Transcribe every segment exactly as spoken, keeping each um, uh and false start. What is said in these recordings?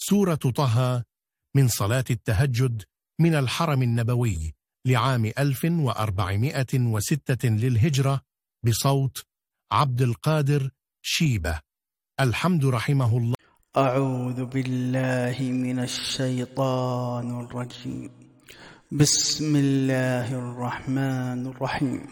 سورة طه من صلاة التهجد من الحرم النبوي لعام ألف وأربعمائة وستة للهجرة بصوت عبد القادر شيبة. الحمد رحمه الله. أعوذ بالله من الشيطان الرجيم. بسم الله الرحمن الرحيم.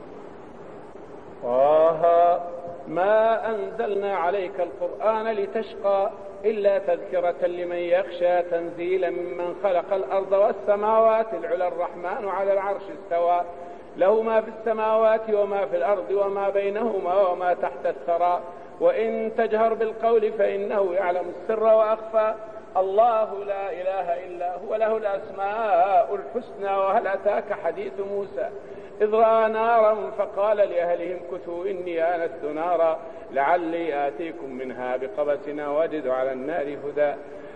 طه ما أنزلنا عليك القرآن لتشقى إلا تذكرة لمن يخشى تنزيلا ممن خلق الأرض والسماوات العلى الرحمن على العرش استوى له ما في السماوات وما في الأرض وما بينهما وما تحت الثرى وإن تجهر بالقول فإنه يعلم السر وأخفى الله لا إله إلا هو له الأسماء الحسنى. وهل أتاك حديث موسى إذ رأى نارا فقال لأهلهم كثوا إني آنست نارا لعلي آتيكم منها بقبس وجد على النار هدى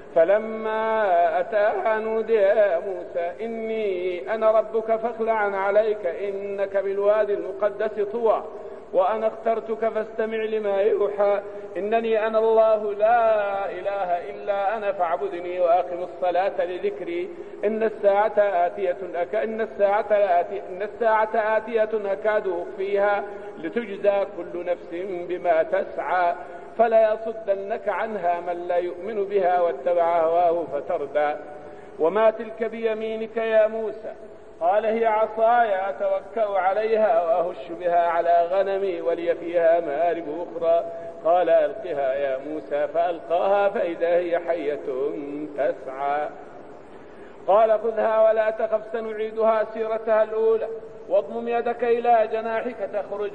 فلما أتاها نودي يا موسى إني أنا ربك فاخلع عليك إنك بالوادي المقدس طوى وأنا اخترتك فاستمع لما يوحى إنني أنا الله لا إله إلا أنا فاعبدني وأقم الصلاة لذكري إن الساعة آتية أك... إن الساعة آتي... إن الساعة آتية أكاد أخفيها لتجزى كل نفس بما تسعى فلا يصدنك عنها من لا يؤمن بها واتبع هواه فتردى. وما تلك بيمينك يا موسى قال هي عصاي أتوكأ عليها وأهش بها على غنمي ولي فيها مآرب أخرى قال ألقها يا موسى فألقاها فإذا هي حية تسعى قال خذها ولا تخف سنعيدها سيرتها الأولى واضمم يدك إلى جناحك تخرج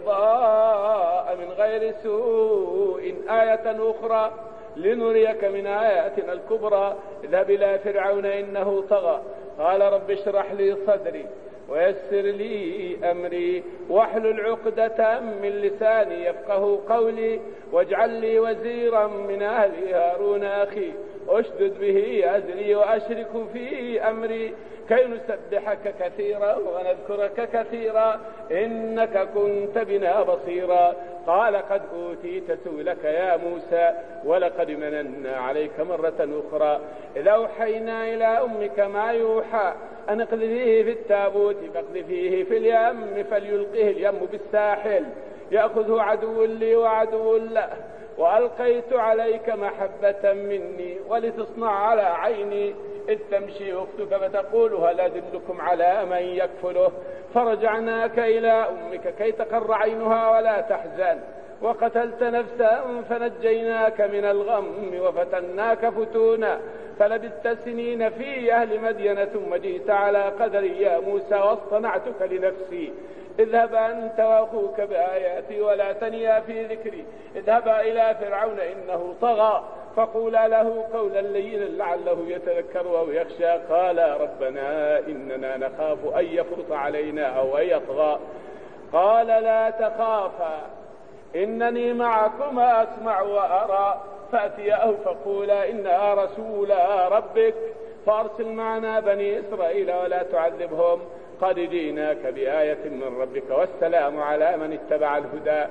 بيضاء من غير سوء آية أخرى لنريك من آياتنا الكبرى اذهب إلى فرعون إنه طغى قال رب اشرح لي صدري ويسر لي أمري واحلل عقدة من لساني يفقه قولي واجعل لي وزيرا من أهلي هارون أخي أشدد به أزري وأشرك في أمري كي نسبحك كثيرا ونذكرك كثيرا إنك كنت بنا بصيرا قال قد أوتيت سؤلك يا موسى ولقد مننا عليك مرة أخرى إذا أوحينا إلى أمك ما يوحى أن اقذفيه في التابوت فاقذفيه في اليم فليلقه اليم بالساحل يأخذه عدو لي وعدو له وألقيت عليك محبة مني ولتصنع على عيني إذ تمشي أختك فتقول هل أدلكم على من يكفله فرجعناك إلى أمك كي تقر عينها ولا تحزن وقتلت نفسا فنجيناك من الغم وفتناك فتونا فلبثت سنين في أهل مدينة ثم جئت على قدري يا موسى واصطنعتك لنفسي اذهب أنت وأخوك بآياتي ولا تنيا في ذكري اذهبا إلى فرعون إنه طغى فقولا له قولا لينا لعله يتذكر أو يخشى قال ربنا إننا نخاف أن يفرط علينا أو أن يطغى قال لا تخافا إنني معكما أسمع وأرى فأتياه فقولا إنا رسولا ربك فأرسل معنا بني إسرائيل ولا تعذبهم قد جئناك بآية من ربك والسلام على من اتبع الهدى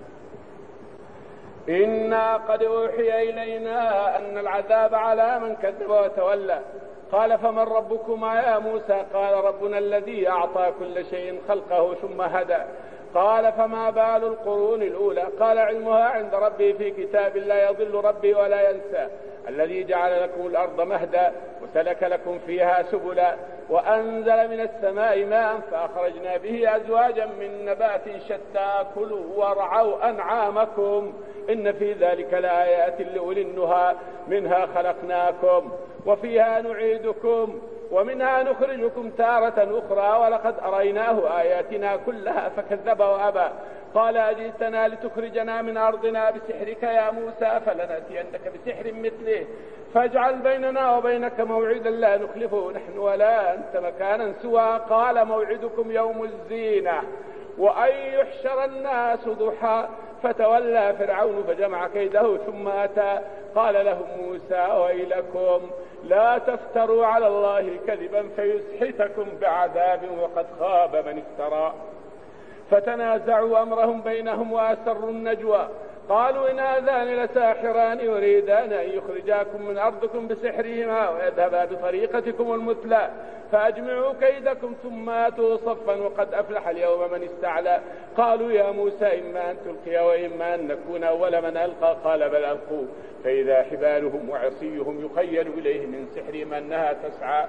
إنا قد أوحي إلينا أن العذاب على من كذب وتولى قال فمن ربكما يا موسى قال ربنا الذي أعطى كل شيء خلقه ثم هدى قال فما بال القرون الأولى قال علمها عند ربي في كتاب لا يضل ربي ولا ينسى الذي جعل لكم الأرض مهدا وسلك لكم فيها سبلا وأنزل من السماء ماء فأخرجنا به أزواجا من نبات شتى كلوا وارعوا أنعامكم إن في ذلك لآيات لأولي النهى منها خلقناكم وفيها نعيدكم ومنها نخرجكم تارة أخرى ولقد أريناه آياتنا كلها فكذب وأبى قال أجئتنا لتخرجنا من أرضنا بسحرك يا موسى فلنأتينك بسحر مثله فاجعل بيننا وبينك موعدا لا نخلفه نحن ولا أنت مكانا سوى قال موعدكم يوم الزينة وأن يحشر الناس ضحى فتولى فرعون فجمع كيده ثم أتى قال لهم موسى ويلكم لا تفتروا على الله كذبا فيسحتكم بعذاب وقد خاب من افترى فتنازعوا أمرهم بينهم وأسروا النجوى قالوا إن هذان لساحران يريدان أن يخرجاكم من أرضكم بسحرهما ويذهبا بطريقتكم المثلى فأجمعوا كيدكم ثم آتوا صفا وقد أفلح اليوم من استعلى. قالوا يا موسى إما أن تلقي وإما أن نكون أول من ألقى قال بل ألقوا فإذا حبالهم وعصيهم يخيل إليه من سحرهم أنها تسعى.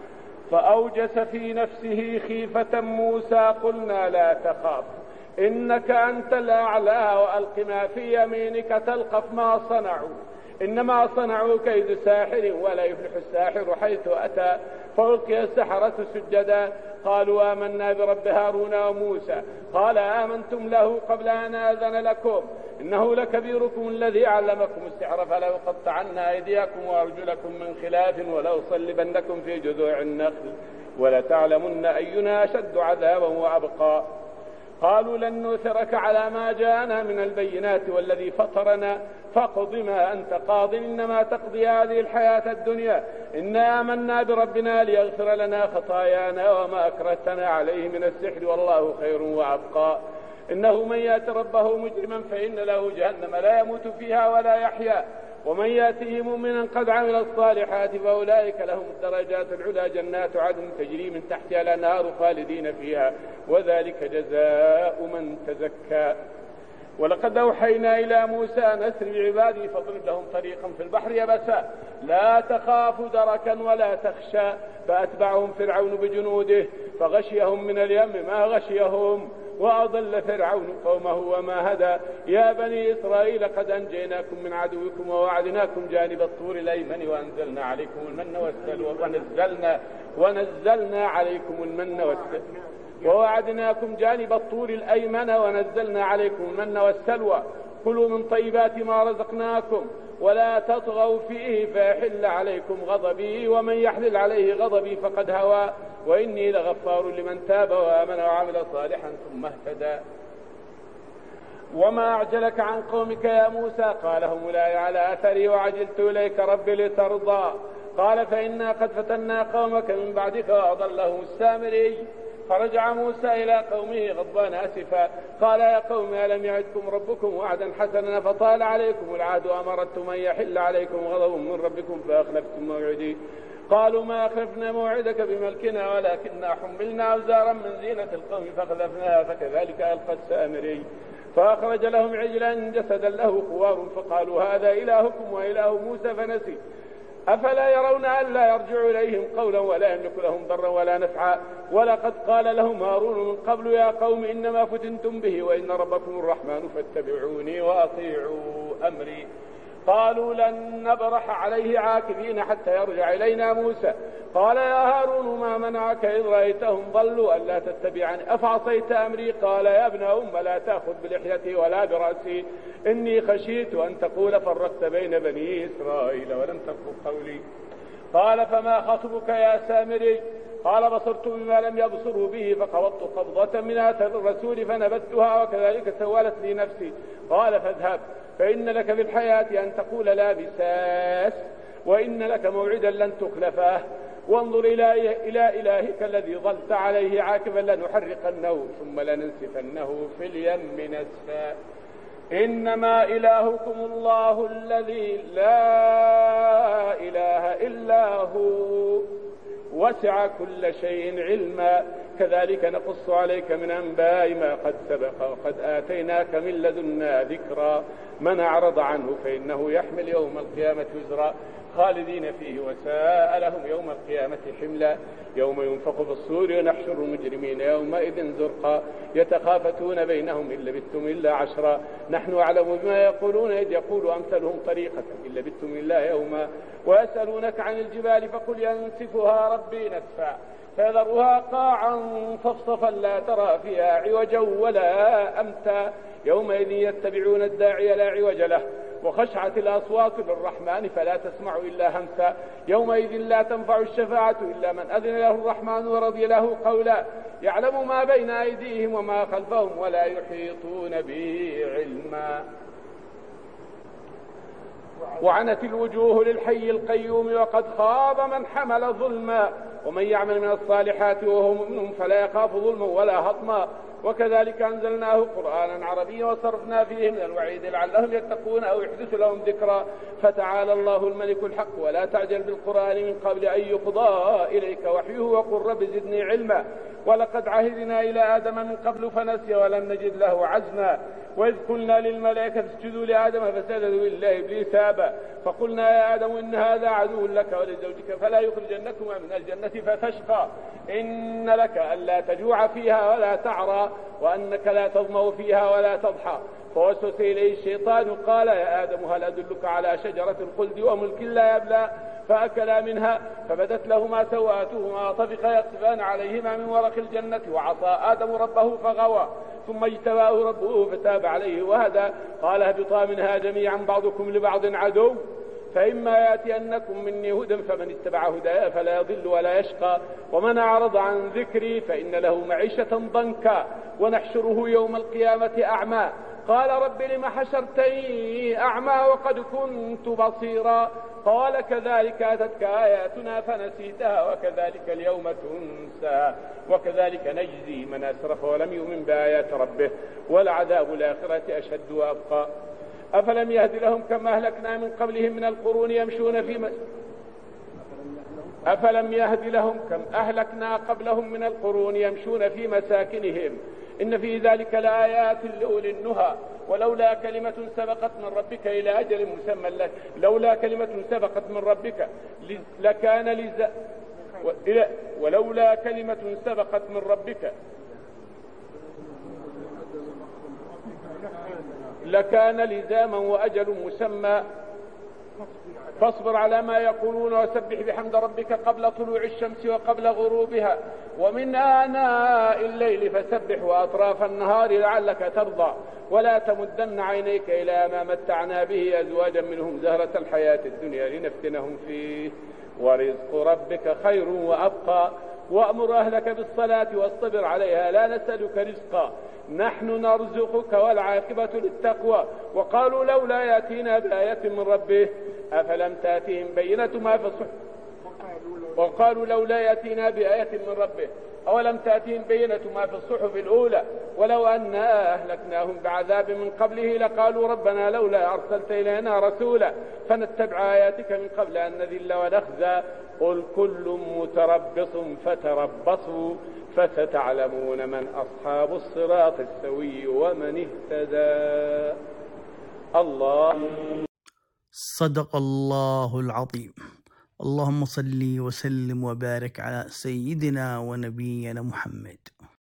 فأوجس في نفسه خيفة موسى قلنا لا تخاف إنك أنت الأعلى وألق ما في يمينك تلقف ما صنعوا إنما صنعوا كيد ساحر ولا يفلح الساحر حيث أتى. فألقي السحرة سجدا قالوا آمنا برب هارون وموسى. قال آمنتم له قبل أن آذن لكم إنه لكبيركم الذي علمكم السحر فلأقطعن أيديكم وأرجلكم من خلاف ولأصلبنكم في جذوع النخل ولتعلمن أينا أشد عذابا وأبقى. قالوا لن نؤثرك على ما جاءنا من البينات والذي فطرنا فاقض ما أنت قاض إنما تقضي هذه الحياة الدنيا إنا آمنا بربنا ليغفر لنا خطايانا وما أكرهتنا عليه من السحر والله خير وأبقى. إنه من يأت ربه مجرما فإن له جهنم لا يموت فيها ولا يحيا ومن يأته مؤمنا قد عمل الصالحات فأولئك لهم الدرجات العلى جنات عدن تجري من تحتها الأنهار خالدين فيها وذلك جزاء من تزكى. ولقد أوحينا إلى موسى أن أسر بعبادي فاضرب لهم طريقا في البحر يبسا لا تخاف دركا ولا تخشى. فأتبعهم فرعون بجنوده فغشيهم من اليم ما غشيهم وأضل فرعون قومه وما هدى. يا بني إسرائيل قد أنجيناكم من عدوكم ووعدناكم جانب الطور الأيمن وأنزلنا عليكم المن والسلوى ونزلنا, ونزلنا عليكم المن والسلوى ووعدناكم جانب الطور الأيمن ونزلنا عليكم المن والسلوى كلوا من طيبات ما رزقناكم ولا تطغوا فيه فيحل عليكم غضبي ومن يحلل عليه غضبي فقد هوى وإني لغفار لمن تاب وآمن وعمل صالحا ثم اهتدى. وما أعجلك عن قومك يا موسى قال هم أولئك على أثري وعجلت إليك ربي لترضى. قال فإنا قد فتنا قومك من بعدك وأضلهم السامري. فرجع موسى إلى قومه غضبان آسفا قال يا قوم ألم يعدكم ربكم وعدا حسنا فطال عليكم العهد وأمرتم أن يحل عليكم غضب من ربكم فأخلفتم موعدي. قالوا ما أخلفنا موعدك بملكنا ولكننا حملنا أوزارا من زينة القوم فخلفناها فكذلك ألقى السامري. فأخرج لهم عجلا جسدا له خوار فقالوا هذا إلهكم وإله موسى فنسي. أفلا يرون أن لا يرجع إليهم قولا ولا يملك لهم ضرا ولا نفعا. ولقد قال لهم هارون من قبل يا قوم إنما فتنتم به وإن ربكم الرحمن فاتبعوني وأطيعوا أمري. قالوا لن نبرح عليه عاكفين حتى يرجع إلينا موسى. قال يا هارون ما منعك إذ رأيتهم ضلوا ألا تتبعني أفعصيت أمري. قال يا ابن أم لا تأخذ بلحيتي ولا برأسي إني خشيت أن تقول فرقت بين بني إسرائيل ولم ترفض قولي. قال فما خطبك يا سامري. قال بصرت بما لم يبصروا به فقبضت قبضة من آثار الرسول فنبذتها وكذلك سولت لي نفسي. قال فاذهب فإن لك في الحياة أن تقول لا بساس وإن لك موعدا لن تخلفه وانظر إلى, إلى إلهك الذي ظلت عليه عاكفا لنحرقنه ثم لننسفنه في اليم نسفا. إنما إلهكم الله الذي لا إله إلا هو وسع كل شيء علما كذلك نقص عليك من أنباء ما قد سبق وقد آتيناك من لدنا ذكرا. من أعرض عنه فإنه يحمل يوم القيامة وزرا خالدين فيه وساء لهم يوم القيامة حملا. يوم ينفخ في الصور ونحشر المجرمين يومئذ زرقا يتخافتون بينهم إن لبثتم إلا عشرا نحن أعلم بما يقولون إذ يقول أمثلهم طريقة إن لبثتم إلا يوما. ويسألونك عن الجبال فقل ينسفها ربي نسفا فيذرها قاعا صفصفا لا ترى فيها عوجا ولا أمتا. يومئذ يتبعون الداعي لا عوج له وخشعت الأصوات للرحمن فلا تسمع إلا همسا. يومئذ لا تنفع الشفاعة إلا من أذن له الرحمن ورضي له قولا. يعلم ما بين أيديهم وما خلفهم ولا يحيطون به علما. وعنت الوجوه للحي القيوم وقد خاب من حمل ظلما ومن يعمل من الصالحات وهو مؤمن فلا يخاف ظلما ولا هضما. وكذلك أنزلناه قرآنا عربيا وصرفنا فيه من الوعيد لعلهم يتقون أو يحدث لهم ذكرا. فتعالى الله الملك الحق ولا تعجل بالقرآن من قبل أن يقضى إليك وحيه وقل رب زدني علما. ولقد عهدنا إلى آدم من قبل فنسي ولم نجد له عزما. وإذ قلنا للملائكة اسجدوا لآدم فسجدوا إلا إبليس أبى فقلنا يا آدم إن هذا عدو لك ولزوجك فلا يخرجنكما من الجنة فتشقى. إن لك ألا تجوع فيها ولا تعرى وأنك لا تظمأ فيها ولا تضحى. فوسوس إليه الشيطان قال يا آدم هل أدلك على شجرة الخلد وملك لا يبلى. فأكلا منها فبدت لهما سوآتهما وطفقا يخصفان عليهما من ورق الجنة وعصى آدم ربه فغوى ثم اجتباه ربه فتاب عليه وهدى. قال اهبطا منها جميعا بعضكم لبعض عدو فإما يأتينكم مني هدى فمن اتبع هدايا فلا يضل ولا يشقى ومن أعرض عن ذكري فإن له معيشة ضنكا ونحشره يوم القيامة أعمى. قال رب لم حشرتني أعمى وقد كنت بصيرا. قال كذلك أتتك آياتنا فنسيتها وكذلك اليوم تنسى وكذلك نجزي من أسرف ولم يؤمن بآيات ربه ولعذاب الآخرة أشد وأبقى. أفلم يهد لهم كما أهلكنا من قبلهم من القرون يمشون في مس... أفلم يهد لهم كم أهلكنا قبلهم من القرون يمشون في مساكنهم إن في ذلك لآيات لأولي النهى. ولولا كلمة سبقت من ربك إلى أجل مسمى لك لولا كلمة سبقت من ربك لكان لز... ولولا كلمة سبقت من ربك لكان لزاما وأجل مسمى. فاصبر على ما يقولون وسبح بحمد ربك قبل طلوع الشمس وقبل غروبها ومن آناء الليل فسبح وأطراف النهار لعلك ترضى ولا تمدن عينيك إلى ما متعنا به أزواجا منهم زهرة الحياة الدنيا لنفتنهم فيه ورزق ربك خير وأبقى. وأمر أهلك بالصلاة واصطبر عليها لا نسألك رزقا نحن نرزقك والعاقبة للتقوى. وقالوا لولا يأتينا بآية من ربه أفلم تأتهم بينة ما في الصحف وقالوا لولا يأتينا بآية من ربه أولم تأتهم بينة ما في الصحف الأولى ولو أنا أهلكناهم بعذاب من قبله لقالوا ربنا لولا أرسلت إلينا رسولا فنتبع آياتك من قبل أن نذل ونخزى. قل كل متربص فتربصوا فستعلمون من أصحاب الصراط السوي ومن اهتدى. الله. صدق الله العظيم. اللهم صل وسلم وبارك على سيدنا ونبينا محمد.